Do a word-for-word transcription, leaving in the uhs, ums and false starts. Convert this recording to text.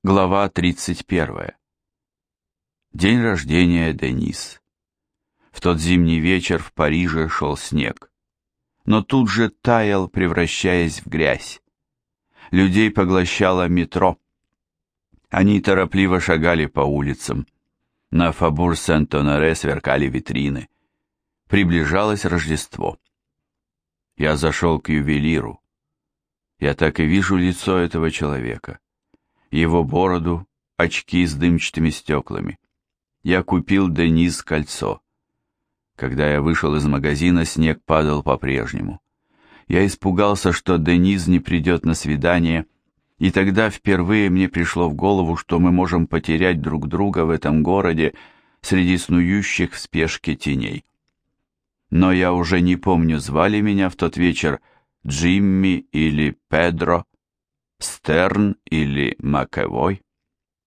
Глава тридцать первая. День рождения Денис. В тот зимний вечер в Париже шел снег, но тут же таял, превращаясь в грязь. Людей поглощало метро. Они торопливо шагали по улицам. На Фабур Сент-Оноре сверкали витрины. Приближалось Рождество. Я зашел к ювелиру. Я так и вижу лицо этого человека. Его бороду, очки с дымчатыми стеклами. Я купил Денис кольцо. Когда я вышел из магазина, снег падал по-прежнему. Я испугался, что Денис не придет на свидание, и тогда впервые мне пришло в голову, что мы можем потерять друг друга в этом городе среди снующих в спешке теней. Но я уже не помню, звали меня в тот вечер Джимми или Педро, Стерн или Макэвой.